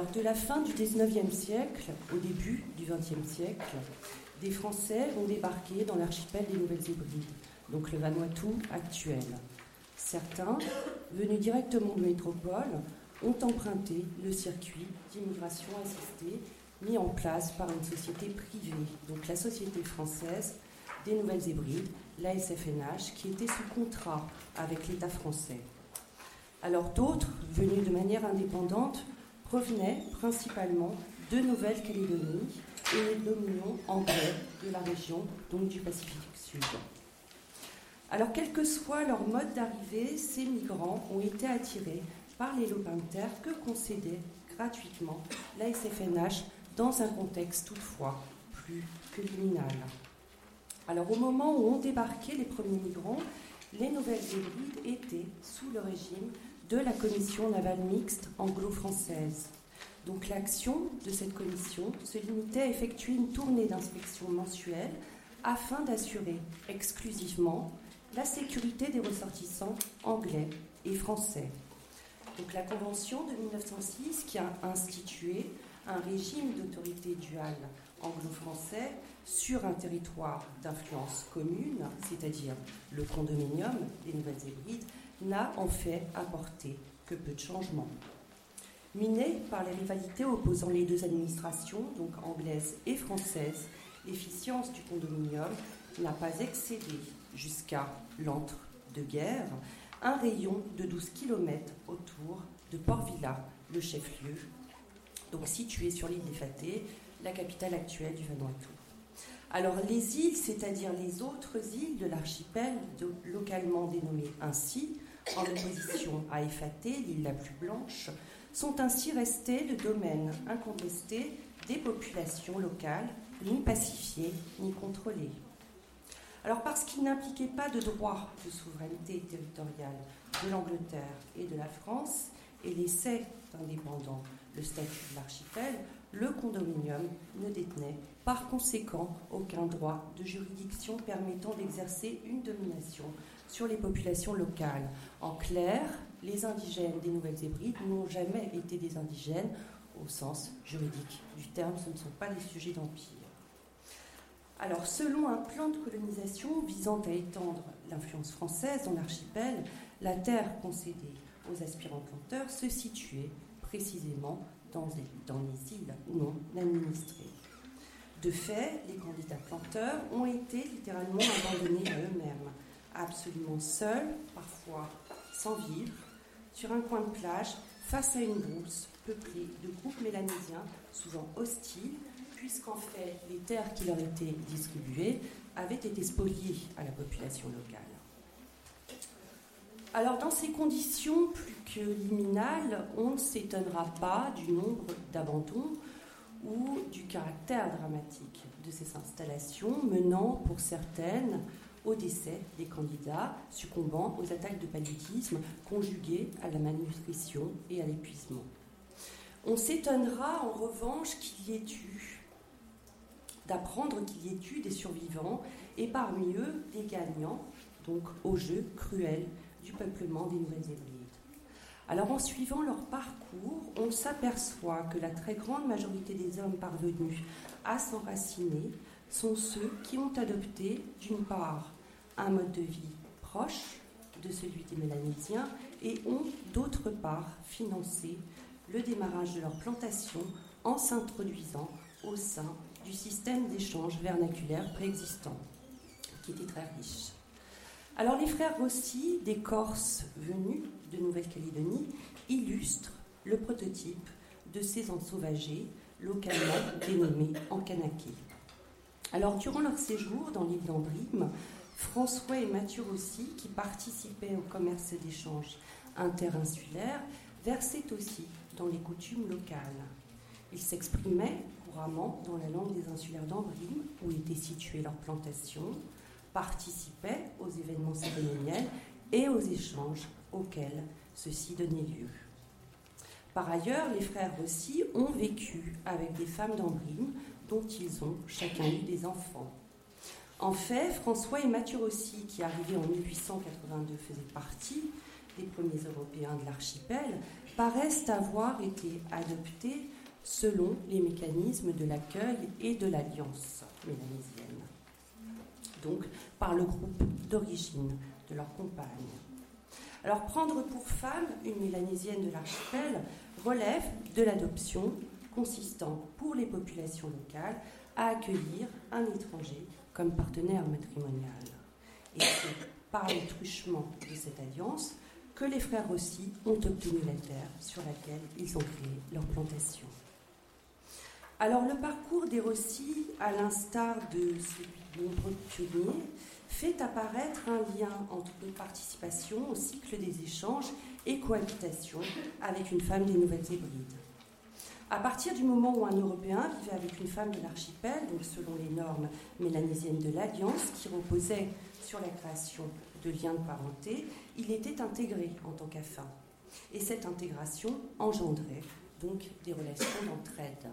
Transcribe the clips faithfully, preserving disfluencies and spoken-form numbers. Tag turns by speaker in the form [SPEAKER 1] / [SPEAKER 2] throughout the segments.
[SPEAKER 1] Alors, de la fin du dix-neuvième siècle au début du vingtième siècle, des Français vont débarquer dans l'archipel des Nouvelles-Hébrides, donc le Vanuatu actuel. Certains, venus directement de métropole, ont emprunté le circuit d'immigration assistée mis en place par une société privée, donc la Société française des Nouvelles-Hébrides, l'A S F N H, qui était sous contrat avec l'État français. Alors d'autres, venus de manière indépendante, provenaient principalement de Nouvelle-Calédonie et les dominions anglais de la région, donc du Pacifique Sud. Alors, quel que soit leur mode d'arrivée, ces migrants ont été attirés par les lopins de terre que concédait gratuitement l'A S F N H dans un contexte toutefois plus que liminal. Alors, au moment où ont débarqué les premiers migrants, les Nouvelles-Hébrides étaient sous le régime de la commission navale mixte anglo-française. Donc l'action de cette commission se limitait à effectuer une tournée d'inspection mensuelle afin d'assurer exclusivement la sécurité des ressortissants anglais et français. Donc la Convention de mille neuf cent six qui a institué un régime d'autorité duale anglo-français sur un territoire d'influence commune, c'est-à-dire le condominium des Nouvelles-Hébrides, n'a en fait apporté que peu de changements. Miné par les rivalités opposant les deux administrations, donc anglaise et française, l'efficience du condominium n'a pas excédé jusqu'à l'entre-deux-guerres un rayon de douze kilomètres autour de Port-Vila, le chef-lieu, donc situé sur l'île des Fattés, la capitale actuelle du Vanuatu. Alors les îles, c'est-à-dire les autres îles de l'archipel, de, localement dénommées ainsi, en opposition à Effaté, l'île la plus blanche, sont ainsi restées le domaine incontesté des populations locales, ni pacifiées ni contrôlées. Alors parce qu'il n'impliquait pas de droit de souveraineté territoriale de l'Angleterre et de la France et laissait indépendant le statut de l'archipel, le condominium ne détenait par conséquent aucun droit de juridiction permettant d'exercer une domination sur les populations locales. En clair, les indigènes des Nouvelles-Hébrides n'ont jamais été des indigènes au sens juridique du terme, ce ne sont pas des sujets d'empire. Alors, selon un plan de colonisation visant à étendre l'influence française dans l'archipel, la terre concédée aux aspirants planteurs se situait précisément dans les, dans les îles non administrées. De fait, les candidats planteurs ont été littéralement abandonnés à eux-mêmes, absolument seuls, parfois sans vivre, sur un coin de plage, face à une brousse peuplée de groupes mélanésiens, souvent hostiles, puisqu'en fait, les terres qui leur étaient distribuées avaient été spoliées à la population locale. Alors, dans ces conditions plus que liminales, on ne s'étonnera pas du nombre d'abandons ou du caractère dramatique de ces installations, menant pour certaines au décès des candidats succombant aux attaques de paludisme conjuguées à la malnutrition et à l'épuisement. On s'étonnera en revanche qu'il y ait eu, d'apprendre qu'il y ait eu des survivants et parmi eux des gagnants, donc au jeu cruel du peuplement des Nouvelles-Hébrides. Alors en suivant leur parcours, on s'aperçoit que la très grande majorité des hommes parvenus à s'enraciner sont ceux qui ont adopté d'une part un mode de vie proche de celui des Mélanésiens et ont d'autre part financé le démarrage de leur plantation en s'introduisant au sein du système d'échange vernaculaire préexistant, qui était très riche. Alors les frères Rossi, des Corses venus de Nouvelle-Calédonie, illustrent le prototype de ces ensauvagés, localement dénommés Ankanaké. Alors durant leur séjour dans l'île d'Andrime, François et Mathieu Rossi, qui participaient au commerce d'échange interinsulaire, versaient aussi dans les coutumes locales. Ils s'exprimaient couramment dans la langue des insulaires d'Andrime, où était située leur plantation, participaient aux événements cérémoniels et aux échanges auxquels ceux-ci donnaient lieu. Par ailleurs, les frères Rossi ont vécu avec des femmes d'Andrime dont ils ont chacun eu des enfants. En fait, François et Mathieu Rossi, qui arrivés en mille huit cent quatre-vingt-deux faisaient partie des premiers Européens de l'archipel, paraissent avoir été adoptés selon les mécanismes de l'accueil et de l'alliance mélanésienne, donc par le groupe d'origine de leur compagne. Alors prendre pour femme une mélanésienne de l'archipel relève de l'adoption consistant pour les populations locales à accueillir un étranger comme partenaire matrimonial. Et c'est par le truchement de cette alliance que les frères Rossi ont obtenu la terre sur laquelle ils ont créé leur plantation. Alors le parcours des Rossi, à l'instar de celui de nombreux pionniers, fait apparaître un lien entre participation au cycle des échanges et cohabitation avec une femme des Nouvelles Hébrides. À partir du moment où un Européen vivait avec une femme de l'archipel, donc selon les normes mélanésiennes de l'Alliance, qui reposaient sur la création de liens de parenté, il était intégré en tant qu'affaire. Et cette intégration engendrait donc des relations d'entraide.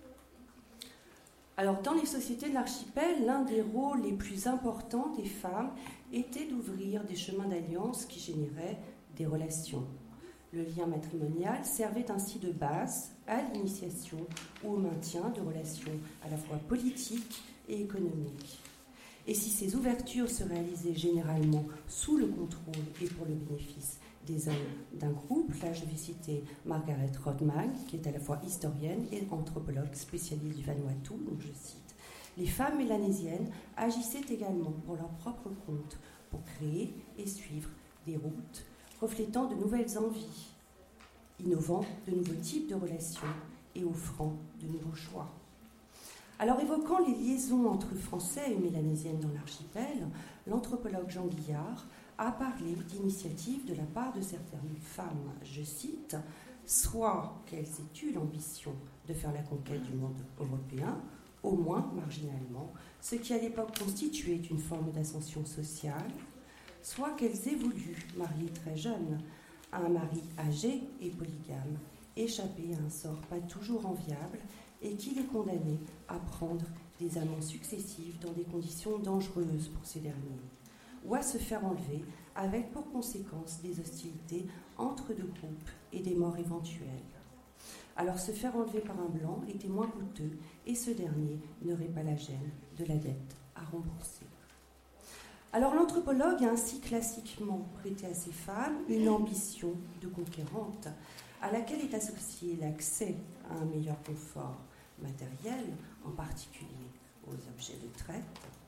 [SPEAKER 1] Alors, dans les sociétés de l'archipel, l'un des rôles les plus importants des femmes était d'ouvrir des chemins d'alliance qui généraient des relations. Le lien matrimonial servait ainsi de base à l'initiation ou au maintien de relations à la fois politiques et économiques. Et si ces ouvertures se réalisaient généralement sous le contrôle et pour le bénéfice des hommes d'un groupe, là je vais citer Margaret Rodman, qui est à la fois historienne et anthropologue spécialiste du Vanuatu, donc je cite, les femmes mélanésiennes agissaient également pour leur propre compte pour créer et suivre des routes reflétant de nouvelles envies, innovant de nouveaux types de relations et offrant de nouveaux choix. Alors, évoquant les liaisons entre Français et Mélanésiennes dans l'archipel, l'anthropologue Jean Guillard a parlé d'initiatives de la part de certaines femmes, je cite, soit qu'elles aient eu l'ambition de faire la conquête du monde européen, au moins marginalement, ce qui à l'époque constituait une forme d'ascension sociale, soit qu'elles aient voulu, mariées très jeunes, à un mari âgé et polygame, échapper à un sort pas toujours enviable et qui les condamnait à prendre des amants successifs dans des conditions dangereuses pour ces derniers, ou à se faire enlever avec pour conséquence des hostilités entre deux groupes et des morts éventuelles. Alors se faire enlever par un blanc était moins coûteux et ce dernier n'aurait pas la gêne de la dette à rembourser. Alors l'anthropologue a ainsi classiquement prêté à ces femmes une ambition de conquérante à laquelle est associé l'accès à un meilleur confort matériel, en particulier aux objets de traite,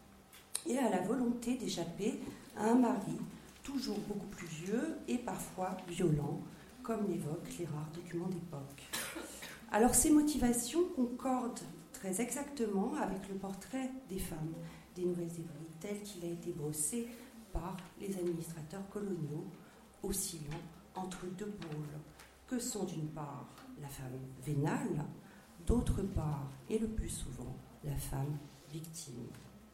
[SPEAKER 1] et à la volonté d'échapper à un mari toujours beaucoup plus vieux et parfois violent, comme l'évoquent les rares documents d'époque. Alors ces motivations concordent très exactement avec le portrait des femmes des Nouvelles Hébrides tel qu'il a été brossé par les administrateurs coloniaux, oscillant entre deux pôles, que sont d'une part la femme vénale, d'autre part, et le plus souvent, la femme victime.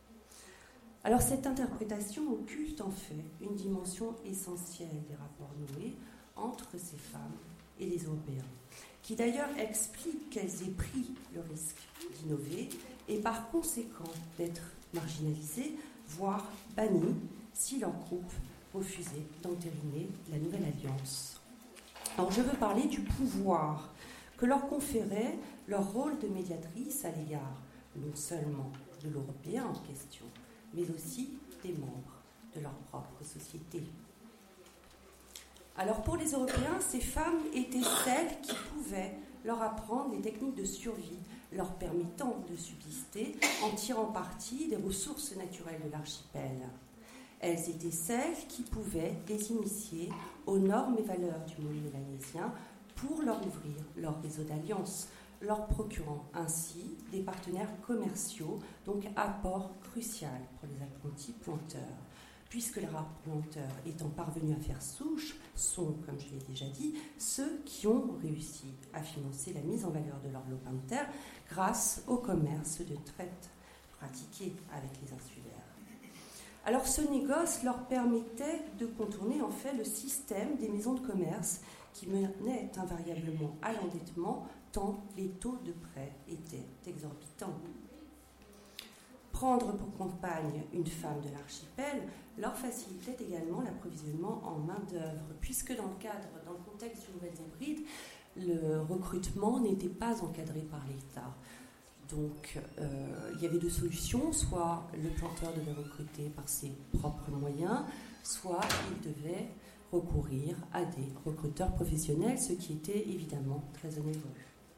[SPEAKER 1] Alors cette interprétation occulte en fait une dimension essentielle des rapports noués entre ces femmes et les Européens, qui d'ailleurs explique qu'elles aient pris le risque d'innover et par conséquent d'être marginalisées, voire bannies, si leur groupe refusait d'entériner la nouvelle alliance. Alors je veux parler du pouvoir que leur conférait leur rôle de médiatrice à l'égard non seulement de l'Européen en question, mais aussi des membres de leur propre société. Alors pour les Européens, ces femmes étaient celles qui pouvaient leur apprendre les techniques de survie, leur permettant de subsister en tirant parti des ressources naturelles de l'archipel. Elles étaient celles qui pouvaient les initier aux normes et valeurs du monde mélanésien pour leur ouvrir leur réseau d'alliances, leur procurant ainsi des partenaires commerciaux, donc apport crucial pour les apprentis planteurs, puisque les rares planteurs étant parvenus à faire souche sont, comme je l'ai déjà dit, ceux qui ont réussi à financer la mise en valeur de leur lopin de terre grâce au commerce de traite pratiqué avec les insulaires. Alors ce négoce leur permettait de contourner en fait le système des maisons de commerce qui menait invariablement à l'endettement tant les taux de prêt étaient exorbitants. Prendre pour compagne une femme de l'archipel leur facilitait également l'approvisionnement en main-d'œuvre, puisque dans le cadre, dans le contexte du Nouvelles Hébrides, le recrutement n'était pas encadré par l'État. Donc, euh, il y avait deux solutions. Soit le planteur devait recruter par ses propres moyens, soit il devait recourir à des recruteurs professionnels, ce qui était évidemment très onéreux.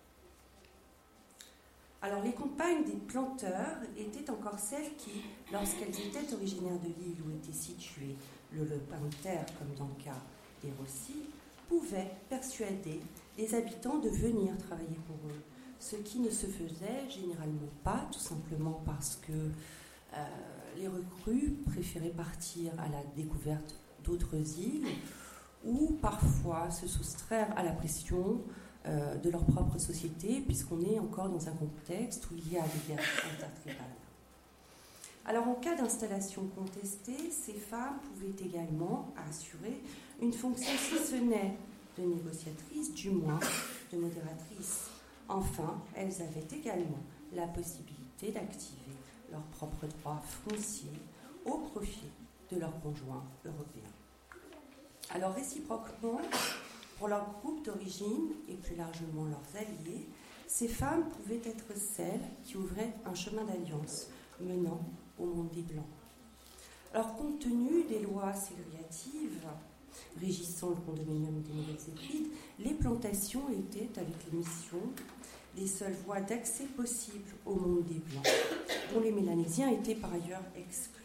[SPEAKER 1] Alors, les compagnes des planteurs étaient encore celles qui, lorsqu'elles étaient originaires de l'île où était situé le lopin de terre, comme dans le cas des Rossi, pouvaient persuader les habitants de venir travailler pour eux, ce qui ne se faisait généralement pas, tout simplement parce que euh, les recrues préféraient partir à la découverte d'autres îles ou parfois se soustraire à la pression euh, de leur propre société, puisqu'on est encore dans un contexte où il y a des guerres intertribales. Alors, en cas d'installation contestée, ces femmes pouvaient également assurer une fonction, si ce n'est de négociatrice, du moins de modératrice. Enfin, elles avaient également la possibilité d'activer leurs propres droits fonciers au profit de leurs conjoints européens. Alors, réciproquement, pour leur groupe d'origine et plus largement leurs alliés, ces femmes pouvaient être celles qui ouvraient un chemin d'alliance menant au monde des Blancs. Alors, compte tenu des lois ségrégatives régissant le condominium des Nouvelles-Hébrides, les plantations étaient, avec les missions, les seules voies d'accès possibles au monde des Blancs, dont les Mélanésiens étaient par ailleurs exclus.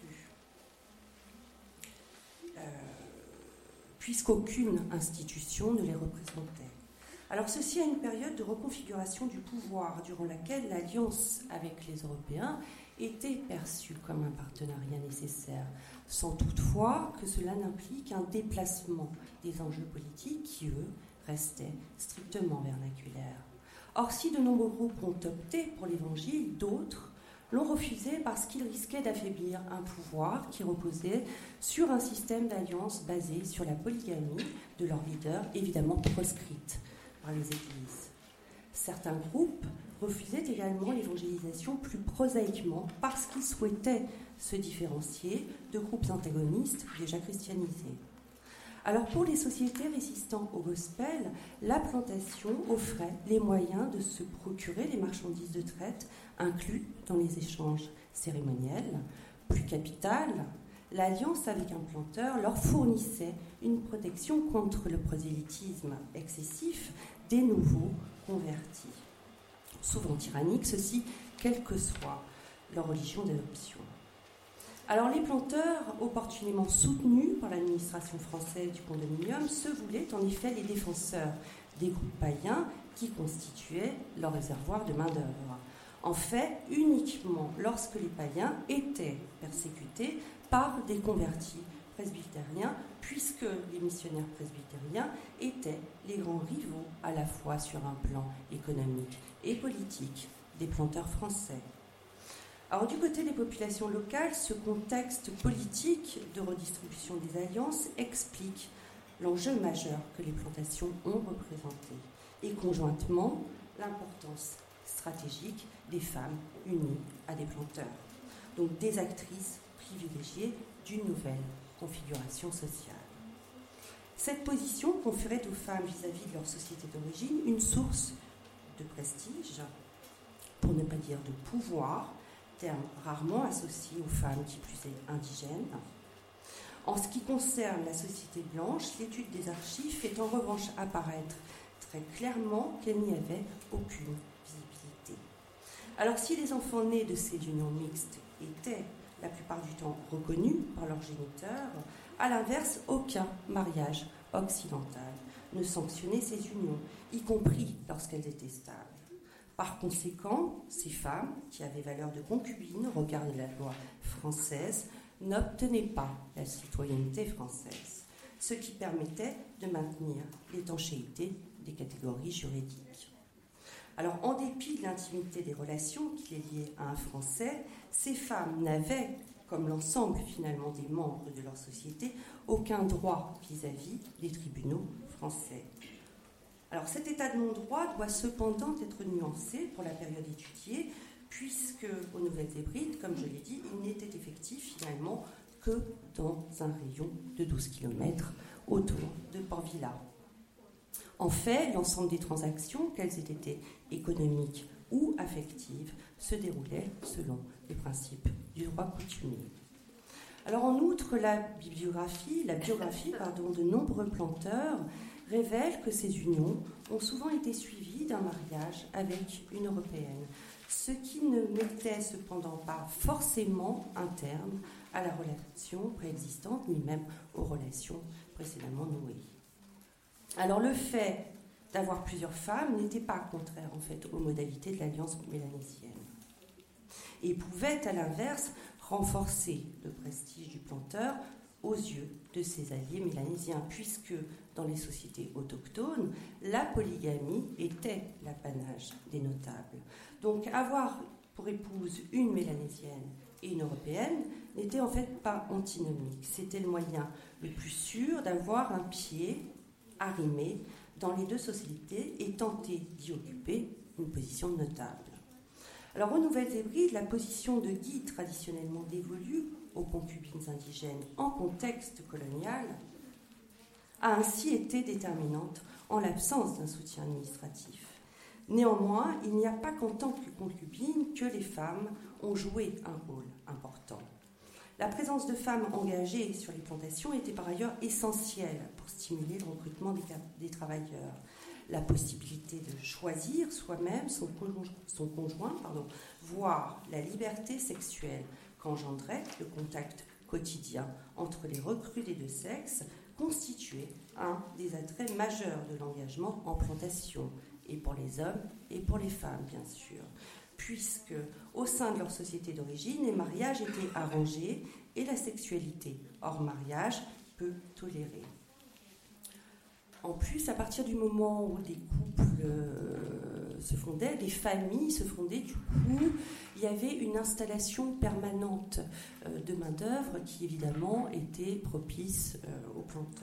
[SPEAKER 1] Euh, puisqu'aucune institution ne les représentait. Alors ceci à une période de reconfiguration du pouvoir, durant laquelle l'alliance avec les Européens était perçue comme un partenariat nécessaire, sans toutefois que cela n'implique un déplacement des enjeux politiques qui, eux, restaient strictement vernaculaires. Or, si de nombreux groupes ont opté pour l'Évangile, d'autres l'ont refusé parce qu'ils risquaient d'affaiblir un pouvoir qui reposait sur un système d'alliance basé sur la polygamie de leurs leaders, évidemment proscrite par les églises. Certains groupes refusaient également l'évangélisation plus prosaïquement parce qu'ils souhaitaient se différencier de groupes antagonistes déjà christianisés. Alors pour les sociétés résistant au gospel, la plantation offrait les moyens de se procurer les marchandises de traite inclus dans les échanges cérémoniels. Plus capital, l'alliance avec un planteur leur fournissait une protection contre le prosélytisme excessif des nouveaux convertis. Souvent tyranniques, ceci quelle que soit leur religion d'adoption. Alors les planteurs, opportunément soutenus par l'administration française du condominium, se voulaient en effet les défenseurs des groupes païens qui constituaient leur réservoir de main-d'œuvre. En fait, uniquement lorsque les païens étaient persécutés par des convertis presbytériens, puisque les missionnaires presbytériens étaient les grands rivaux à la fois sur un plan économique et politique des planteurs français. Alors du côté des populations locales, ce contexte politique de redistribution des alliances explique l'enjeu majeur que les plantations ont représenté et conjointement l'importance stratégique des femmes unies à des planteurs, donc des actrices privilégiées d'une nouvelle configuration sociale. Cette position conférait aux femmes vis-à-vis de leur société d'origine une source de prestige, pour ne pas dire de pouvoir, terme rarement associé aux femmes qui plus est indigènes. En ce qui concerne la société blanche, l'étude des archives fait en revanche apparaître très clairement qu'elle n'y avait aucune visibilité. Alors si les enfants nés de ces unions mixtes étaient la plupart du temps reconnus par leurs géniteurs, à l'inverse, aucun mariage occidental ne sanctionnait ces unions, y compris lorsqu'elles étaient stables. Par conséquent, ces femmes, qui avaient valeur de concubines au regard de la loi française, n'obtenaient pas la citoyenneté française, ce qui permettait de maintenir l'étanchéité des catégories juridiques. Alors, en dépit de l'intimité des relations qui les liaient à un Français, ces femmes n'avaient, comme l'ensemble finalement des membres de leur société, aucun droit vis-à-vis des tribunaux français. Alors cet état de non-droit doit cependant être nuancé pour la période étudiée, puisque aux Nouvelles-Hébrides, comme je l'ai dit, il n'était effectif finalement que dans un rayon de douze kilomètres autour de Port-Vila. En fait, l'ensemble des transactions, qu'elles aient été économiques ou affectives, se déroulaient selon les principes du droit coutumier. Alors en outre, la bibliographie, la biographie pardon, de nombreux planteurs révèle que ces unions ont souvent été suivies d'un mariage avec une Européenne, ce qui ne mettait cependant pas forcément un terme à la relation préexistante, ni même aux relations précédemment nouées. Alors le fait d'avoir plusieurs femmes n'était pas contraire en fait aux modalités de l'alliance mélanésienne et pouvait à l'inverse renforcer le prestige du planteur aux yeux de ses alliés mélanésiens, puisque dans les sociétés autochtones, la polygamie était l'apanage des notables. Donc avoir pour épouse une mélanésienne et une européenne n'était en fait pas antinomique. C'était le moyen le plus sûr d'avoir un pied arrimé dans les deux sociétés et tenter d'y occuper une position de notable. Alors, aux Nouvelles-Hébrides, la position de guide traditionnellement dévolue aux concubines indigènes en contexte colonial a ainsi été déterminante en l'absence d'un soutien administratif. Néanmoins, il n'y a pas qu'en tant que concubines que les femmes ont joué un rôle important. La présence de femmes engagées sur les plantations était par ailleurs essentielle pour stimuler le recrutement des, des travailleurs. La possibilité de choisir soi-même son conjoint, son conjoint pardon, voire la liberté sexuelle qu'engendrait le contact quotidien entre les recrues des deux sexes constituait un des attraits majeurs de l'engagement en plantation, et pour les hommes et pour les femmes, bien sûr, puisque au sein de leur société d'origine, les mariages étaient arrangés et la sexualité hors mariage peu tolérée. En plus, à partir du moment où des couples euh, se fondaient, des familles se fondaient, du coup, il y avait une installation permanente euh, de main-d'œuvre qui, évidemment, était propice euh, aux planteurs.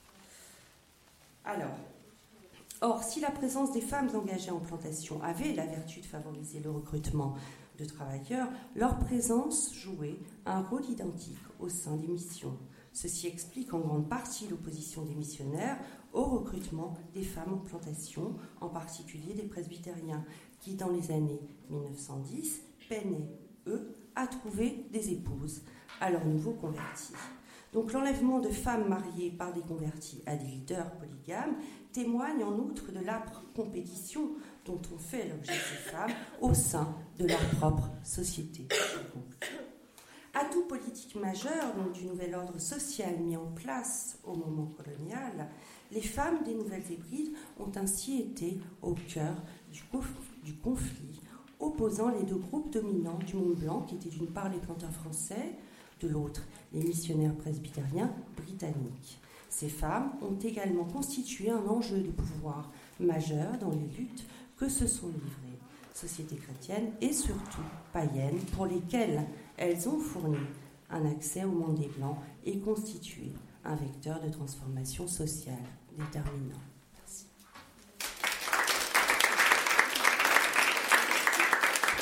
[SPEAKER 1] Alors, or, si la présence des femmes engagées en plantation avait la vertu de favoriser le recrutement de travailleurs, leur présence jouait un rôle identique au sein des missions. Ceci explique en grande partie l'opposition des missionnaires au recrutement des femmes en plantation, en particulier des presbytériens, qui dans les années mille neuf cent dix peinaient, eux, à trouver des épouses à leurs nouveaux convertis. Donc l'enlèvement de femmes mariées par des convertis à des leaders polygames témoigne en outre de l'âpre compétition dont ont fait l'objet ces femmes au sein de leur propre société. Atout politique majeur donc, du nouvel ordre social mis en place au moment colonial, les femmes des Nouvelles-Hébrides ont ainsi été au cœur du, conf- du conflit opposant les deux groupes dominants du monde blanc, qui étaient d'une part les planteurs français, de l'autre les missionnaires presbytériens britanniques. Ces femmes ont également constitué un enjeu de pouvoir majeur dans les luttes que se sont livrées sociétés chrétiennes et surtout païennes, pour lesquelles elles ont fourni un accès au monde des Blancs et constitué un vecteur de transformation sociale déterminant.